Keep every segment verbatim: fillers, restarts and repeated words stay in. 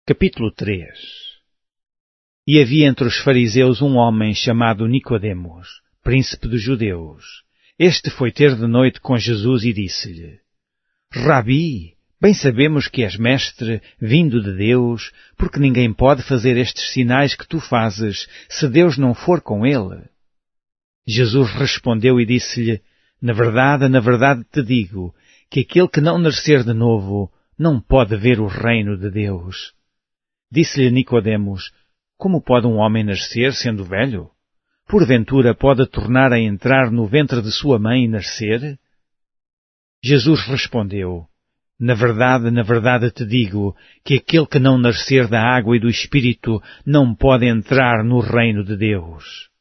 Capítulo três. E havia entre os fariseus um homem chamado Nicodemos, príncipe dos judeus. Este foi ter de noite com Jesus e disse-lhe: Rabi, bem sabemos que és mestre, vindo de Deus, porque ninguém pode fazer estes sinais que tu fazes, se Deus não for com ele. Jesus respondeu e disse-lhe: Na verdade, na verdade te digo, que aquele que não nascer de novo, não pode ver o reino de Deus. Disse-lhe Nicodemos: Como pode um homem nascer sendo velho? Porventura pode tornar a entrar no ventre de sua mãe e nascer? Jesus respondeu: Na verdade, na verdade te digo, que aquele que não nascer da água e do Espírito não pode entrar no reino de Deus.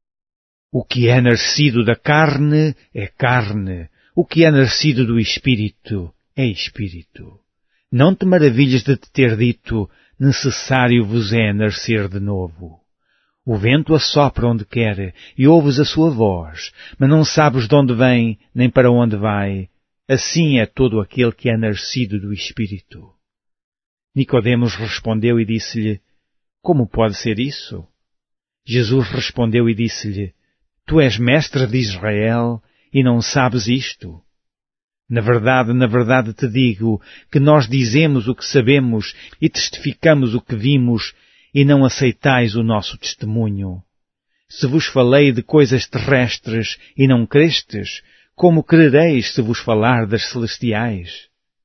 O que é nascido da carne é carne, o que é nascido do Espírito é Espírito. Não te maravilhes de te ter dito: necessário vos é nascer de novo. O vento assopra onde quer, e ouves a sua voz, mas não sabes de onde vem, nem para onde vai. Assim é todo aquele que é nascido do Espírito. Nicodemos respondeu e disse-lhe: Como pode ser isso? Jesus respondeu e disse-lhe: Tu és mestre de Israel, e não sabes isto? Na verdade, na verdade te digo, que nós dizemos o que sabemos e testificamos o que vimos, e não aceitais o nosso testemunho. Se vos falei de coisas terrestres e não crestes, como crereis se vos falar das celestiais?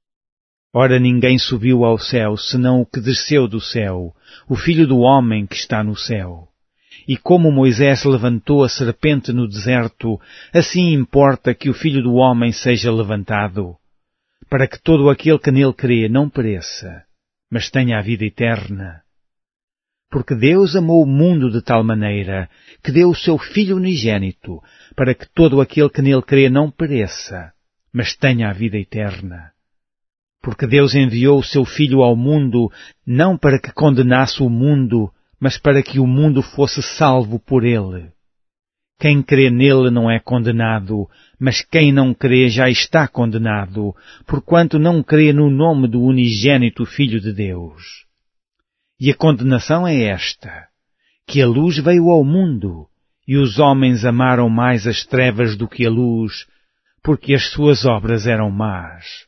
Ora, ninguém subiu ao céu, senão o que desceu do céu, o Filho do homem que está no céu. E como Moisés levantou a serpente no deserto, assim importa que o Filho do homem seja levantado, para que todo aquele que nele crê não pereça, mas tenha a vida eterna. Porque Deus amou o mundo de tal maneira que deu o seu Filho unigênito, para que todo aquele que nele crê não pereça, mas tenha a vida eterna. Porque Deus enviou o seu Filho ao mundo, não para que condenasse o mundo, mas para que o mundo fosse salvo por ele. Quem crê nele não é condenado, mas quem não crê já está condenado, porquanto não crê no nome do unigênito Filho de Deus. E a condenação é esta, que a luz veio ao mundo, e os homens amaram mais as trevas do que a luz, porque as suas obras eram más.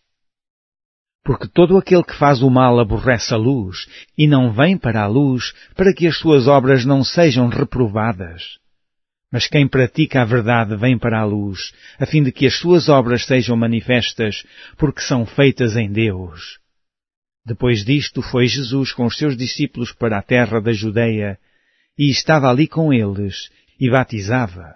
Porque todo aquele que faz o mal aborrece a luz, e não vem para a luz, para que as suas obras não sejam reprovadas. Mas quem pratica a verdade vem para a luz, a fim de que as suas obras sejam manifestas, porque são feitas em Deus. Depois disto foi Jesus com os seus discípulos para a terra da Judeia, e estava ali com eles, e batizava.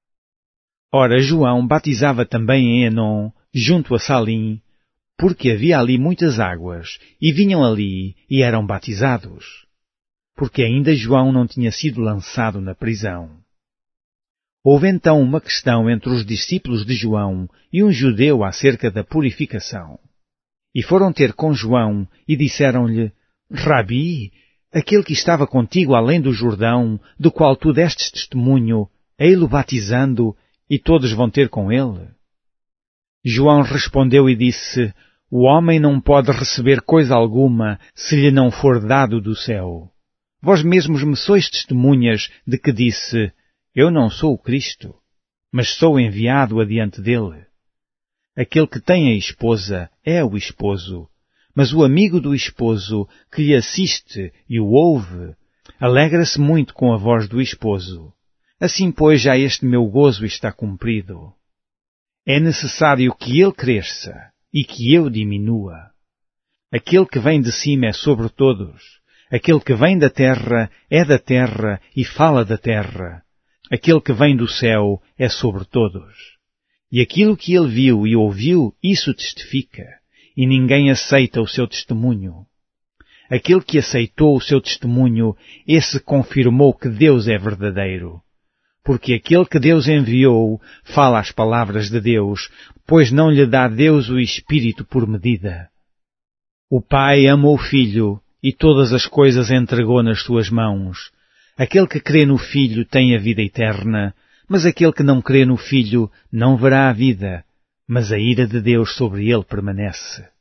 Ora, João batizava também em Enom, junto a Salim, porque havia ali muitas águas, e vinham ali e eram batizados, porque ainda João não tinha sido lançado na prisão. Houve então uma questão entre os discípulos de João e um judeu acerca da purificação. E foram ter com João e disseram-lhe: Rabi, aquele que estava contigo além do Jordão, do qual tu destes testemunho, ei-lo batizando, e todos vão ter com ele? João respondeu e disse: O homem não pode receber coisa alguma se lhe não for dado do céu. Vós mesmos me sois testemunhas de que disse: Eu não sou o Cristo, mas sou enviado adiante dele. Aquele que tem a esposa é o esposo, mas o amigo do esposo que lhe assiste e o ouve, alegra-se muito com a voz do esposo. Assim, pois, já este meu gozo está cumprido. É necessário que ele cresça e que eu diminua. Aquele que vem de cima é sobre todos. Aquele que vem da terra é da terra e fala da terra. Aquele que vem do céu é sobre todos. E aquilo que ele viu e ouviu, isso testifica, e ninguém aceita o seu testemunho. Aquele que aceitou o seu testemunho, esse confirmou que Deus é verdadeiro. Porque aquele que Deus enviou fala as palavras de Deus, pois não lhe dá Deus o Espírito por medida. O Pai ama o Filho e todas as coisas entregou nas suas mãos. Aquele que crê no Filho tem a vida eterna, mas aquele que não crê no Filho não verá a vida, mas a ira de Deus sobre ele permanece.